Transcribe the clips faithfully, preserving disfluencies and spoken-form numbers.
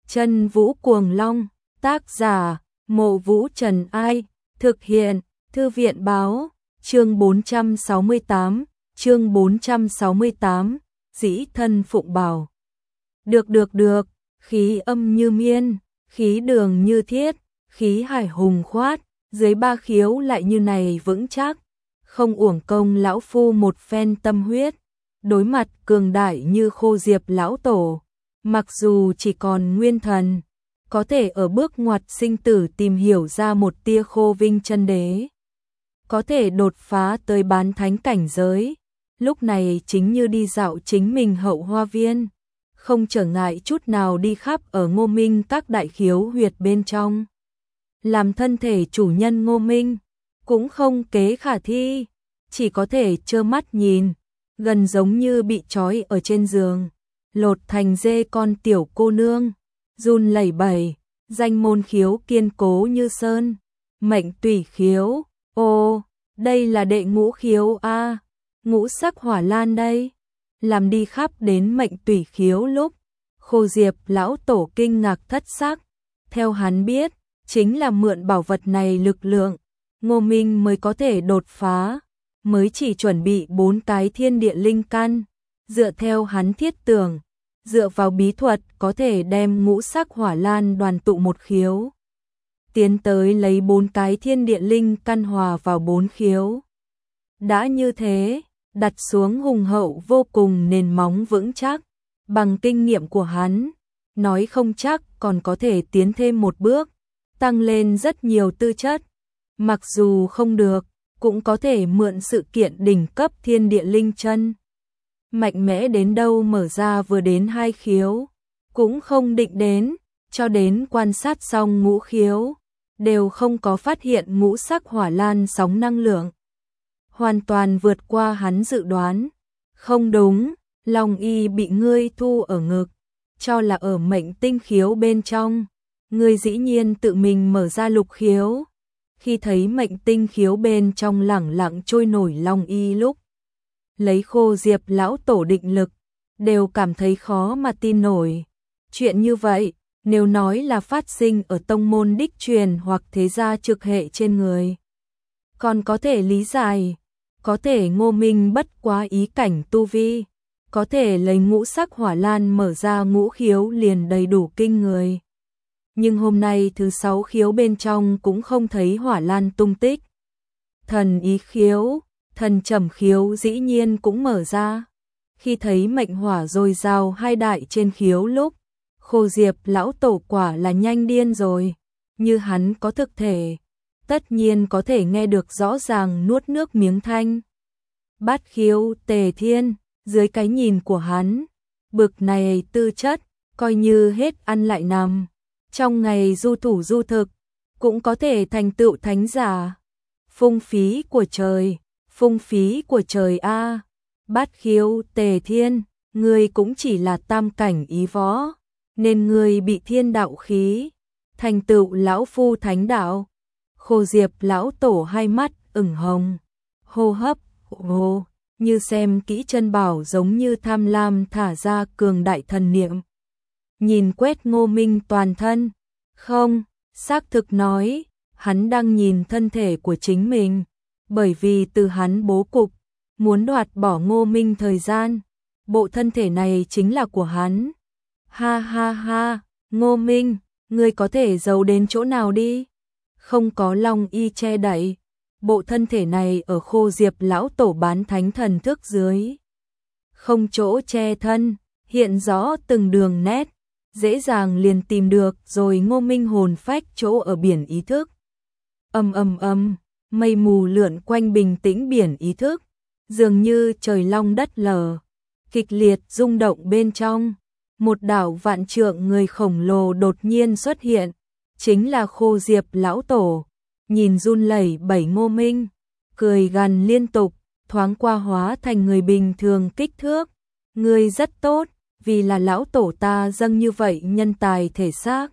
Chân Vũ Cuồng Long, tác giả, Mộ Vũ Trần Ai, thực hiện, Thư viện Báo, chương bốn trăm sáu mươi tám, chương bốn trăm sáu mươi tám, dĩ thân phụng bảo. Được được được, khí âm như miên, khí đường như thiết, khí hải hùng khoát, dưới ba khiếu lại như này vững chắc, không uổng công lão phu một phen tâm huyết, đối mặt cường đại như Khô Diệp lão tổ, mặc dù chỉ còn nguyên thần, có thể ở bước ngoặt sinh tử tìm hiểu ra một tia Khô Vinh chân đế, có thể đột phá tới bán thánh cảnh giới, lúc này chính như đi dạo chính mình hậu hoa viên, không trở ngại chút nào đi khắp ở Ngô Minh các đại khiếu huyệt bên trong. Làm thân thể chủ nhân Ngô Minh, cũng không kế khả thi, chỉ có thể trơ mắt nhìn, gần giống như bị trói ở trên giường, lột thành dê con tiểu cô nương, run lẩy bẩy, danh môn khiếu kiên cố như sơn, mệnh tùy khiếu, ô, đây là đệ ngũ khiếu a, ngũ sắc hỏa lan đây, làm đi khắp đến mệnh tùy khiếu lúc, Khô Diệp lão tổ kinh ngạc thất sắc, theo hắn biết, chính là mượn bảo vật này lực lượng, Ngô Minh mới có thể đột phá, mới chỉ chuẩn bị bốn cái thiên địa linh căn, dựa theo hắn thiết tưởng, dựa vào bí thuật có thể đem ngũ sắc hỏa lan đoàn tụ một khiếu, tiến tới lấy bốn cái thiên địa linh căn hòa vào bốn khiếu. Đã như thế, đặt xuống hùng hậu vô cùng nền móng vững chắc, bằng kinh nghiệm của hắn, nói không chắc còn có thể tiến thêm một bước, tăng lên rất nhiều tư chất, mặc dù không được, cũng có thể mượn sự kiện đỉnh cấp thiên địa linh chân. Mạnh mẽ đến đâu mở ra vừa đến hai khiếu, cũng không định đến, cho đến quan sát xong ngũ khiếu, đều không có phát hiện ngũ sắc hỏa lan sóng năng lượng. Hoàn toàn vượt qua hắn dự đoán. Không đúng, Long Y bị ngươi thu ở ngực, cho là ở mệnh tinh khiếu bên trong. Ngươi dĩ nhiên tự mình mở ra lục khiếu. Khi thấy mệnh tinh khiếu bên trong lẳng lặng trôi nổi Long Y lúc, lấy Khô Diệp lão tổ định lực, đều cảm thấy khó mà tin nổi. Chuyện như vậy, nếu nói là phát sinh ở tông môn đích truyền hoặc thế gia trực hệ trên người, còn có thể lý giải, có thể Ngô Minh bất quá ý cảnh tu vi, có thể lấy ngũ sắc hỏa lan mở ra ngũ khiếu liền đầy đủ kinh người. Nhưng hôm nay thứ sáu khiếu bên trong cũng không thấy hỏa lan tung tích. Thần ý khiếu, thần trầm khiếu dĩ nhiên cũng mở ra. Khi thấy mệnh hỏa dồi dào hai đại trên khiếu lúc, Khô Diệp lão tổ quả là nhanh điên rồi, như hắn có thực thể, tất nhiên có thể nghe được rõ ràng nuốt nước miếng thanh. Bát khiếu Tề Thiên, dưới cái nhìn của hắn, bực này tư chất, coi như hết ăn lại nằm, trong ngày du thủ du thực, cũng có thể thành tựu thánh giả. Phung phí của trời, phung phí của trời a. Bát khiếu Tề Thiên, ngươi cũng chỉ là tam cảnh ý võ, nên ngươi bị thiên đạo khí, thành tựu lão phu thánh đạo. Khô Diệp lão tổ hai mắt ửng hồng, hô hấp hô, như xem kỹ chân bảo giống như tham lam thả ra cường đại thần niệm. Nhìn quét Ngô Minh toàn thân, không, xác thực nói, hắn đang nhìn thân thể của chính mình, bởi vì từ hắn bố cục, muốn đoạt bỏ Ngô Minh thời gian, bộ thân thể này chính là của hắn. Ha ha ha, Ngô Minh, ngươi có thể giấu đến chỗ nào đi? Không có Long Y che đậy, bộ thân thể này ở Khô Diệp lão tổ bán thánh thần thức dưới. Không chỗ che thân, hiện rõ từng đường nét, dễ dàng liền tìm được rồi. Ngô Minh hồn phách chỗ ở biển ý thức. Âm âm âm, mây mù lượn quanh bình tĩnh biển ý thức, dường như trời long đất lở, kịch liệt rung động bên trong. Một đảo vạn trượng người khổng lồ đột nhiên xuất hiện, chính là Khô Diệp lão tổ, nhìn run lẩy bẩy Ngô Minh, cười gằn liên tục, thoáng qua hóa thành người bình thường kích thước. Ngươi rất tốt, vì là lão tổ ta dâng như vậy nhân tài thể xác,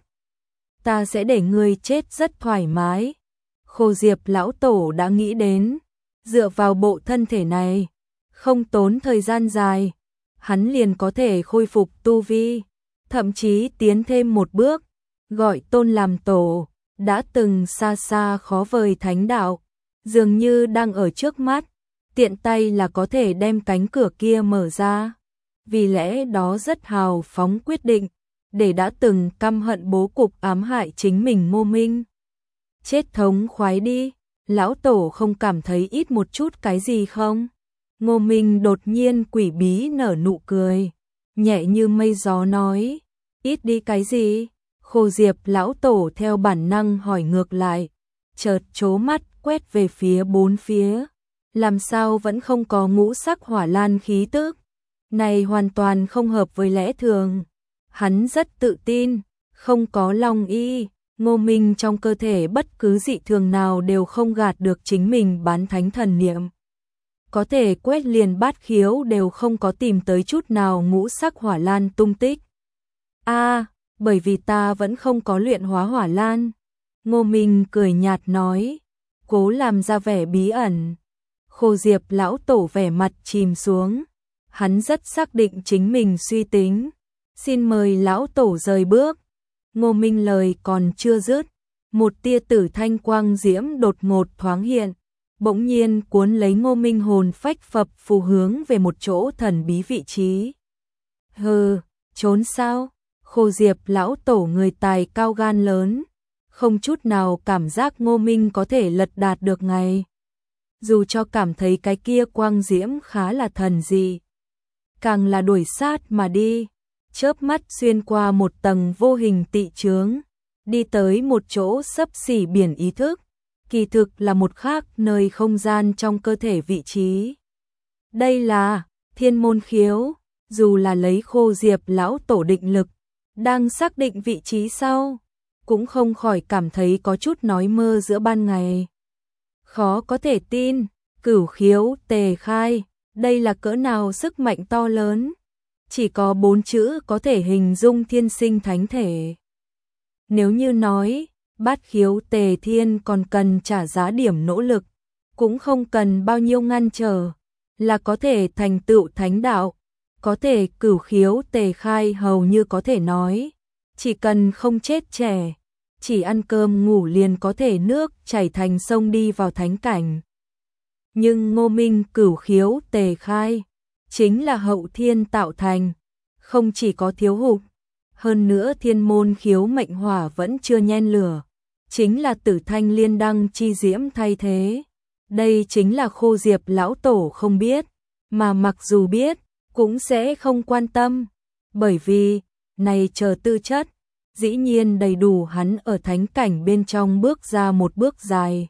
ta sẽ để ngươi chết rất thoải mái. Khô Diệp lão tổ đã nghĩ đến, dựa vào bộ thân thể này, không tốn thời gian dài, hắn liền có thể khôi phục tu vi, thậm chí tiến thêm một bước, gọi Tôn làm tổ, đã từng xa xa khó vời thánh đạo, dường như đang ở trước mắt, tiện tay là có thể đem cánh cửa kia mở ra. Vì lẽ đó rất hào phóng quyết định, để đã từng căm hận bố cục ám hại chính mình Ngô Minh. Chết thống khoái đi, lão tổ không cảm thấy ít một chút cái gì không? Ngô Minh đột nhiên quỷ bí nở nụ cười, nhẹ như mây gió nói, ít đi cái gì? Khô Diệp lão tổ theo bản năng hỏi ngược lại, chợt trố mắt quét về phía bốn phía, làm sao vẫn không có ngũ sắc hỏa lan khí tức? Này hoàn toàn không hợp với lẽ thường. Hắn rất tự tin, không có long y, Ngô Minh trong cơ thể bất cứ dị thường nào đều không gạt được chính mình bán thánh thần niệm. Có thể quét liền bát khiếu đều không có tìm tới chút nào ngũ sắc hỏa lan tung tích. A, à, bởi vì ta vẫn không có luyện hóa hỏa lan. Ngô Minh cười nhạt nói, cố làm ra vẻ bí ẩn. Khô Diệp lão tổ vẻ mặt chìm xuống, hắn rất xác định chính mình suy tính. Xin mời lão tổ rời bước. Ngô Minh lời còn chưa dứt, một tia tử thanh quang diễm đột ngột thoáng hiện, bỗng nhiên cuốn lấy Ngô Minh hồn phách phập phù hướng về một chỗ thần bí vị trí. Hừ, trốn sao? Khô Diệp lão tổ người tài cao gan lớn, không chút nào cảm giác Ngô Minh có thể lật đạt được ngay. Dù cho cảm thấy cái kia quang diễm khá là thần dị, càng là đuổi sát mà đi. Chớp mắt xuyên qua một tầng vô hình tị chướng, đi tới một chỗ xấp xỉ biển ý thức, kỳ thực là một khác nơi không gian trong cơ thể vị trí. Đây là Thiên Môn Khiếu, dù là lấy Khô Diệp lão tổ định lực, đang xác định vị trí sau, cũng không khỏi cảm thấy có chút nói mơ giữa ban ngày. Khó có thể tin, Cửu Khiếu Tề Khai, đây là cỡ nào sức mạnh to lớn. Chỉ có bốn chữ có thể hình dung thiên sinh thánh thể. Nếu như nói, bát khiếu Tề Thiên còn cần trả giá điểm nỗ lực, cũng không cần bao nhiêu ngăn trở, là có thể thành tựu thánh đạo, có thể Cửu Khiếu Tề Khai hầu như có thể nói, chỉ cần không chết trẻ, chỉ ăn cơm ngủ liền có thể nước chảy thành sông đi vào thánh cảnh. Nhưng Ngô Minh Cửu Khiếu Tề Khai chính là hậu thiên tạo thành, không chỉ có thiếu hụt, hơn nữa thiên môn khiếu mệnh hỏa vẫn chưa nhen lửa, chính là tử thanh liên đăng chi diễm thay thế. Đây chính là Khô Diệp lão tổ không biết, mà mặc dù biết, cũng sẽ không quan tâm, bởi vì, này chờ tư chất, dĩ nhiên đầy đủ hắn ở thánh cảnh bên trong bước ra một bước dài.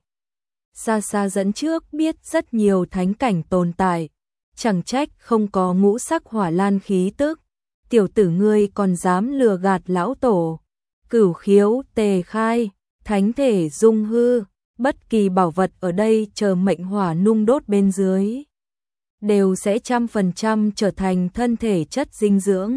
Xa xa dẫn trước biết rất nhiều thánh cảnh tồn tại, chẳng trách không có ngũ sắc hỏa lan khí tức, tiểu tử ngươi còn dám lừa gạt lão tổ. Cửu Khiếu Tề Khai, thánh thể dung hư, bất kỳ bảo vật ở đây chờ mệnh hỏa nung đốt bên dưới, đều sẽ trăm phần trăm trở thành thân thể chất dinh dưỡng.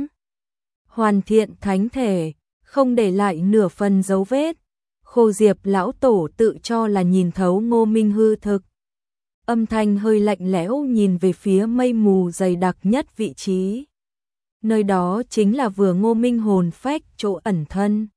Hoàn thiện thánh thể, không để lại nửa phần dấu vết. Khô Diệp lão tổ tự cho là nhìn thấu Ngô Minh hư thực. Âm thanh hơi lạnh lẽo nhìn về phía mây mù dày đặc nhất vị trí. Nơi đó chính là vừa Ngô Minh hồn phách chỗ ẩn thân.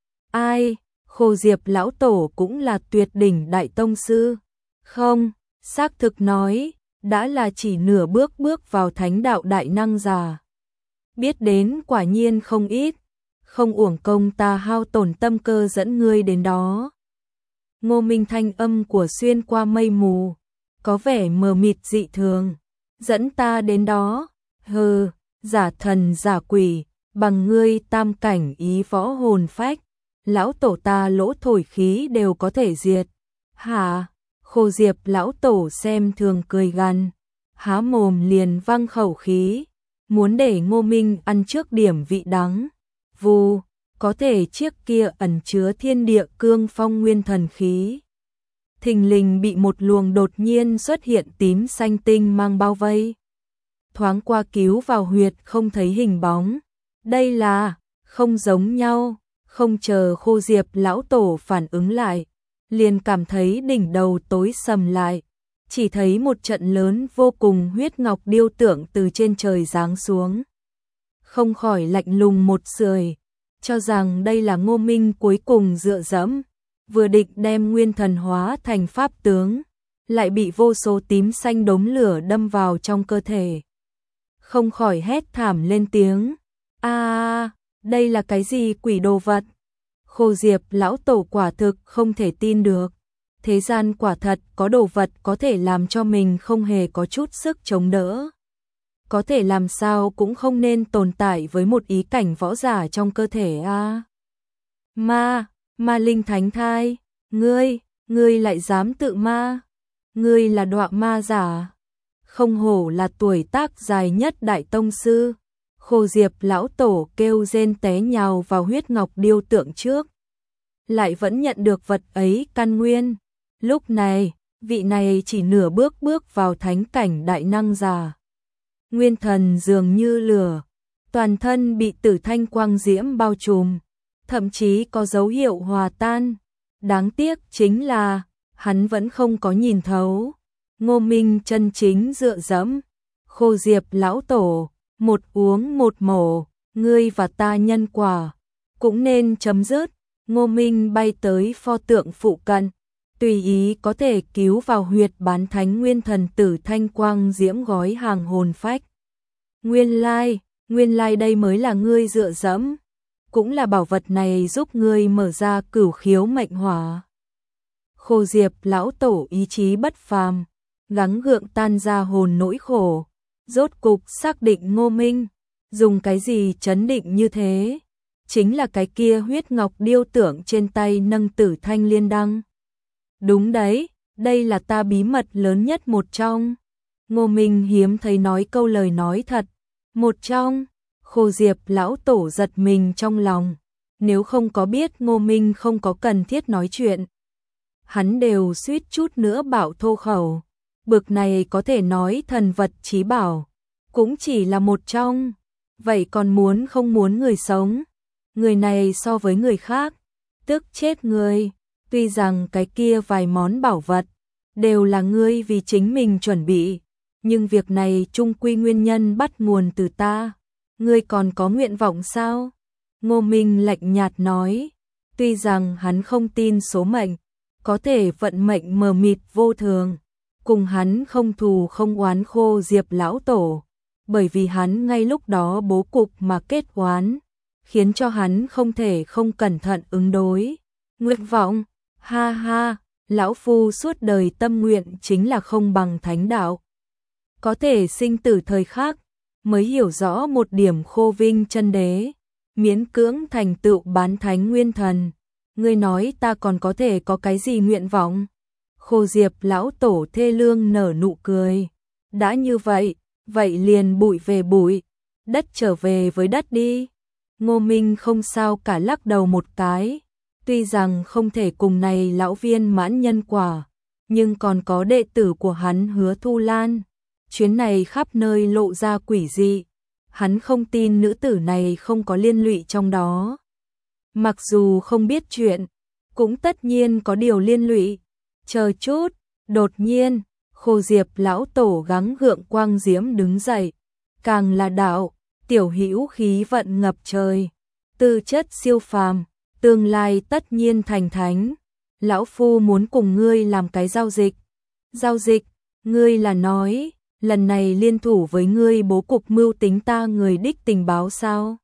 Ai, Khô Diệp lão tổ cũng là tuyệt đỉnh đại tông sư. Không, xác thực nói, đã là chỉ nửa bước bước vào thánh đạo đại năng già. Biết đến quả nhiên không ít, không uổng công ta hao tổn tâm cơ dẫn ngươi đến đó. Ngô Minh thanh âm của xuyên qua mây mù, có vẻ mờ mịt dị thường. Dẫn ta đến đó, hừ, giả thần giả quỷ, bằng ngươi tam cảnh ý võ hồn phách, lão tổ ta lỗ thổi khí đều có thể diệt. Hả? Khô Diệp lão tổ xem thường cười gằn, há mồm liền văng khẩu khí, muốn để Ngô Minh ăn trước điểm vị đắng. Vù, có thể chiếc kia ẩn chứa thiên địa cương phong nguyên thần khí, thình lình bị một luồng đột nhiên xuất hiện tím xanh tinh mang bao vây. Thoáng qua cứu vào huyệt không thấy hình bóng. Đây là, không giống nhau, không chờ Khô Diệp lão tổ phản ứng lại, liền cảm thấy đỉnh đầu tối sầm lại, chỉ thấy một trận lớn vô cùng huyết ngọc điêu tượng từ trên trời giáng xuống. không khỏi lạnh lùng một sưởi, cho rằng đây là Ngô Minh cuối cùng dựa dẫm, vừa định đem nguyên thần hóa thành pháp tướng, lại bị vô số tím xanh đốm lửa đâm vào trong cơ thể. Không khỏi hét thảm lên tiếng, a đây là cái gì quỷ đồ vật? Khô Diệp lão tổ quả thực không thể tin được, thế gian quả thật có đồ vật có thể làm cho mình không hề có chút sức chống đỡ. Có thể làm sao cũng không nên tồn tại với một ý cảnh võ giả trong cơ thể a. À. Ma, ma linh thánh thai, ngươi, ngươi lại dám tự ma, ngươi là đọa ma giả, không hổ là tuổi tác dài nhất đại tông sư. Khô Diệp lão tổ kêu rên té nhào vào huyết ngọc điêu tượng trước, lại vẫn nhận được vật ấy căn nguyên. Lúc này, vị này chỉ nửa bước bước vào thánh cảnh đại năng giả. Nguyên thần dường như lửa, toàn thân bị tử thanh quang diễm bao trùm, thậm chí có dấu hiệu hòa tan. Đáng tiếc chính là, hắn vẫn không có nhìn thấu. Ngô Minh chân chính dựa dẫm, Khô Diệp lão tổ, một uống một mổ, ngươi và ta nhân quả, cũng nên chấm dứt. Ngô Minh bay tới pho tượng phụ cận, tùy ý có thể cứu vào huyệt bán thánh nguyên thần tử thanh quang diễm gói hàng hồn phách. Nguyên lai, nguyên lai đây mới là ngươi dựa dẫm, cũng là bảo vật này giúp ngươi mở ra cửu khiếu mệnh hỏa. Khô Diệp lão tổ ý chí bất phàm, gắng gượng tan ra hồn nỗi khổ, rốt cục xác định Ngô Minh dùng cái gì chấn định như thế, chính là cái kia huyết ngọc điêu tượng trên tay nâng tử thanh liên đăng. Đúng đấy, đây là ta bí mật lớn nhất một trong. Ngô Minh hiếm thấy nói câu lời nói thật. Một trong, Khô Diệp lão tổ giật mình trong lòng, nếu không có biết Ngô Minh không có cần thiết nói chuyện, hắn đều suýt chút nữa bảo thô khẩu. Bực này có thể nói thần vật chí bảo, cũng chỉ là một trong, vậy còn muốn không muốn người sống. Người này so với người khác, tức chết người. Tuy rằng cái kia vài món bảo vật đều là ngươi vì chính mình chuẩn bị, nhưng việc này chung quy nguyên nhân bắt nguồn từ ta. Ngươi còn có nguyện vọng sao? Ngô Minh lạnh nhạt nói, tuy rằng hắn không tin số mệnh, có thể vận mệnh mờ mịt vô thường, cùng hắn không thù không oán Khô Diệp lão tổ, bởi vì hắn ngay lúc đó bố cục mà kết oán, khiến cho hắn không thể không cẩn thận ứng đối. Nguyện vọng, ha ha, lão phu suốt đời tâm nguyện chính là không bằng thánh đạo. Có thể sinh tử thời khắc, mới hiểu rõ một điểm khô vinh chân đế, miễn cưỡng thành tựu bán thánh nguyên thần. Ngươi nói ta còn có thể có cái gì nguyện vọng? Khô Diệp lão tổ thê lương nở nụ cười. Đã như vậy, vậy liền bụi về bụi, đất trở về với đất đi. Ngô Minh không sao cả lắc đầu một cái. Tuy rằng không thể cùng này lão viên mãn nhân quả, nhưng còn có đệ tử của hắn Hứa Thu Lan. Chuyến này khắp nơi lộ ra quỷ dị, hắn không tin nữ tử này không có liên lụy trong đó. Mặc dù không biết chuyện, cũng tất nhiên có điều liên lụy. Chờ chút, đột nhiên, Khô Diệp lão tổ gắng gượng quang diễm đứng dậy, càng là đạo, tiểu hữu khí vận ngập trời, tư chất siêu phàm, tương lai tất nhiên thành thánh. Lão phu muốn cùng ngươi làm cái giao dịch. Giao dịch, ngươi là nói, lần này liên thủ với ngươi bố cục mưu tính ta người đích tình báo sao?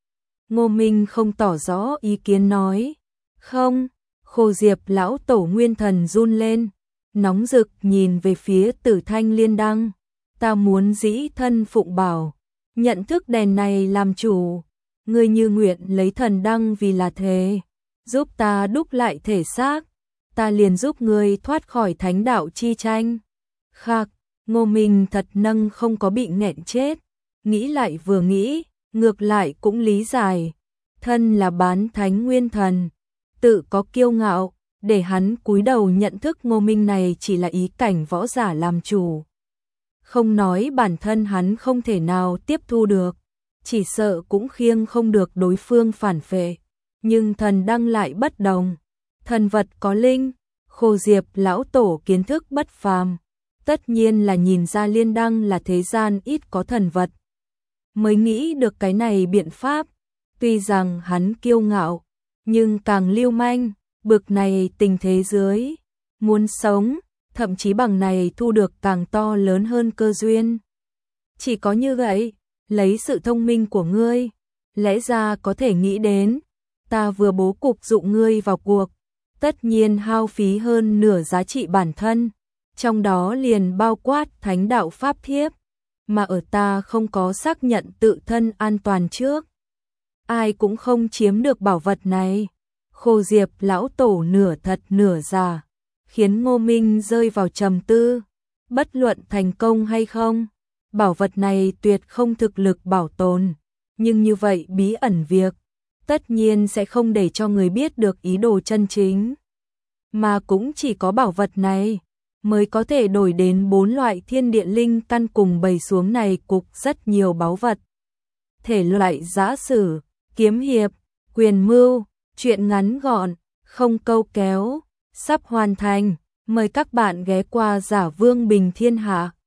Ngô Minh không tỏ rõ ý kiến nói. Không, Khô Diệp lão tổ nguyên thần run lên, nóng rực nhìn về phía Tử Thanh Liên Đăng. Ta muốn dĩ thân phụng bảo, nhận thức đèn này làm chủ. Ngươi như nguyện lấy thần đăng vì là thế, giúp ta đúc lại thể xác, ta liền giúp ngươi thoát khỏi thánh đạo chi tranh. Khắc, Ngô Minh thật nâng không có bị nghẹn chết, nghĩ lại vừa nghĩ, ngược lại cũng lý giải, thân là bán thánh nguyên thần, tự có kiêu ngạo, để hắn cúi đầu nhận thức Ngô Minh này chỉ là ý cảnh võ giả làm chủ. Không nói bản thân hắn không thể nào tiếp thu được, chỉ sợ cũng khiêng không được đối phương phản phệ, nhưng thần đăng lại bất đồng, thần vật có linh, Khô Diệp lão tổ kiến thức bất phàm, tất nhiên là nhìn ra liên đăng là thế gian ít có thần vật. mới nghĩ được cái này biện pháp. Tuy rằng hắn kiêu ngạo, nhưng càng lưu manh, bực này tình thế dưới, muốn sống, thậm chí bằng này thu được càng to lớn hơn cơ duyên. Chỉ có như vậy, lấy sự thông minh của ngươi, lẽ ra có thể nghĩ đến, ta vừa bố cục dụ ngươi vào cuộc, tất nhiên hao phí hơn nửa giá trị bản thân, trong đó liền bao quát thánh đạo pháp thiếp, mà ở ta không có xác nhận tự thân an toàn trước. Ai cũng không chiếm được bảo vật này. Khô Diệp lão tổ nửa thật nửa giả, khiến Ngô Minh rơi vào trầm tư. Bất luận thành công hay không, bảo vật này tuyệt không thực lực bảo tồn. Nhưng như vậy bí ẩn việc, tất nhiên sẽ không để cho người biết được ý đồ chân chính. Mà cũng chỉ có bảo vật này, mới có thể đổi đến bốn loại thiên địa linh căn cùng bày xuống này cục rất nhiều báu vật. Thể loại giã sử, kiếm hiệp, quyền mưu, truyện ngắn gọn, không câu kéo, sắp hoàn thành. Mời các bạn ghé qua Giả Vương Bình Thiên Hạ.